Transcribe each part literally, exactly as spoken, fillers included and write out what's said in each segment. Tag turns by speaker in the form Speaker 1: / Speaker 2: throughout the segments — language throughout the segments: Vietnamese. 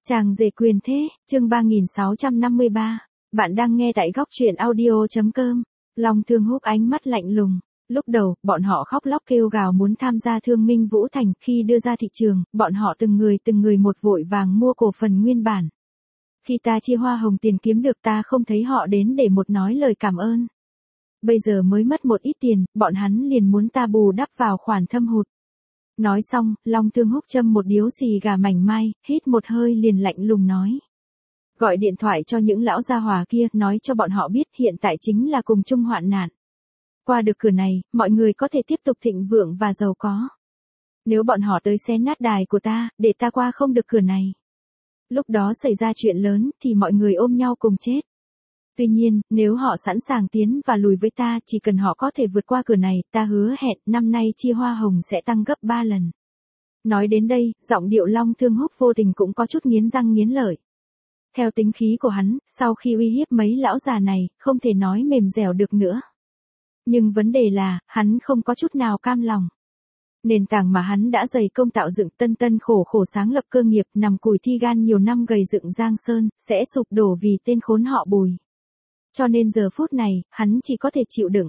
Speaker 1: Chàng rể quyền thế, chương ba nghìn sáu trăm năm mươi ba. Bạn đang nghe tại góc truyện audio chấm com. Long Thương Húc ánh mắt lạnh lùng. Lúc đầu, bọn họ khóc lóc kêu gào muốn tham gia Thương Minh Vũ Thành, khi đưa ra thị trường, bọn họ từng người từng người một vội vàng mua cổ phần nguyên bản. Khi ta chia hoa hồng tiền kiếm được ta không thấy họ đến để một nói lời cảm ơn. Bây giờ mới mất một ít tiền, bọn hắn liền muốn ta bù đắp vào khoản thâm hụt. Nói xong, Long Thương Húc châm một điếu xì gà mảnh mai, hít một hơi liền lạnh lùng nói. Gọi điện thoại cho những lão gia hòa kia, nói cho bọn họ biết hiện tại chính là cùng chung hoạn nạn. Qua được cửa này, mọi người có thể tiếp tục thịnh vượng và giàu có. Nếu bọn họ tới xé nát đài của ta, để ta qua không được cửa này. Lúc đó xảy ra chuyện lớn, thì mọi người ôm nhau cùng chết. Tuy nhiên, nếu họ sẵn sàng tiến và lùi với ta, chỉ cần họ có thể vượt qua cửa này, ta hứa hẹn, năm nay chia hoa hồng sẽ tăng gấp ba lần. Nói đến đây, giọng điệu Long Thương Húc vô tình cũng có chút nghiến răng nghiến lợi. Theo tính khí của hắn, sau khi uy hiếp mấy lão già này, không thể nói mềm dẻo được nữa. Nhưng vấn đề là, hắn không có chút nào cam lòng. Nền tảng mà hắn đã dày công tạo dựng tân tân khổ khổ sáng lập cơ nghiệp nằm cùi thi gan nhiều năm gầy dựng Giang Sơn, sẽ sụp đổ vì tên khốn họ Bùi. Cho nên giờ phút này, hắn chỉ có thể chịu đựng.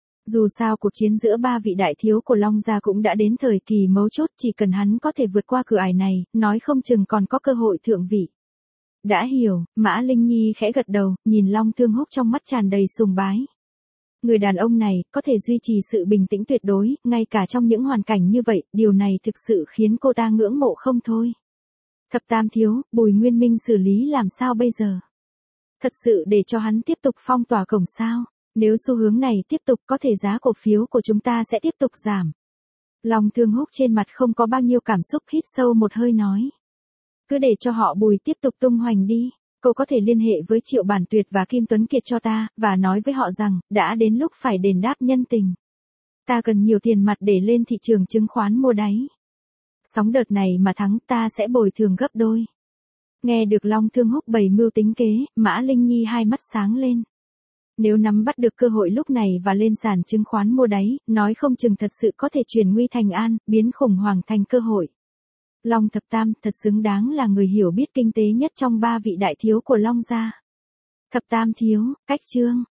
Speaker 1: Dù sao cuộc chiến giữa ba vị đại thiếu của Long gia cũng đã đến thời kỳ mấu chốt, chỉ cần hắn có thể vượt qua cửa ải này, nói không chừng còn có cơ hội thượng vị. Đã hiểu, Mã Linh Nhi khẽ gật đầu, nhìn Long Thương Húc trong mắt tràn đầy sùng bái. Người đàn ông này, có thể duy trì sự bình tĩnh tuyệt đối, ngay cả trong những hoàn cảnh như vậy, điều này thực sự khiến cô ta ngưỡng mộ không thôi. Thập tam thiếu, Bùi Nguyên Minh xử lý làm sao bây giờ? Thật sự để cho hắn tiếp tục phong tỏa cổng sao? Nếu xu hướng này tiếp tục có thể giá cổ phiếu của chúng ta sẽ tiếp tục giảm. Long Thương Húc trên mặt không có bao nhiêu cảm xúc, hít sâu một hơi nói. Cứ để cho họ Bùi tiếp tục tung hoành đi. Cô có thể liên hệ với Triệu Bản Tuyệt và Kim Tuấn Kiệt cho ta, và nói với họ rằng, đã đến lúc phải đền đáp nhân tình. Ta cần nhiều tiền mặt để lên thị trường chứng khoán mua đáy. Sóng đợt này mà thắng ta sẽ bồi thường gấp đôi. Nghe được Long Thương Húc bày mưu tính kế, Mã Linh Nhi hai mắt sáng lên. Nếu nắm bắt được cơ hội lúc này và lên sàn chứng khoán mua đáy, nói không chừng thật sự có thể chuyển nguy thành an, biến khủng hoảng thành cơ hội. Long Thập Tam thật xứng đáng là người hiểu biết kinh tế nhất trong ba vị đại thiếu của Long gia. Thập Tam thiếu, cách chương.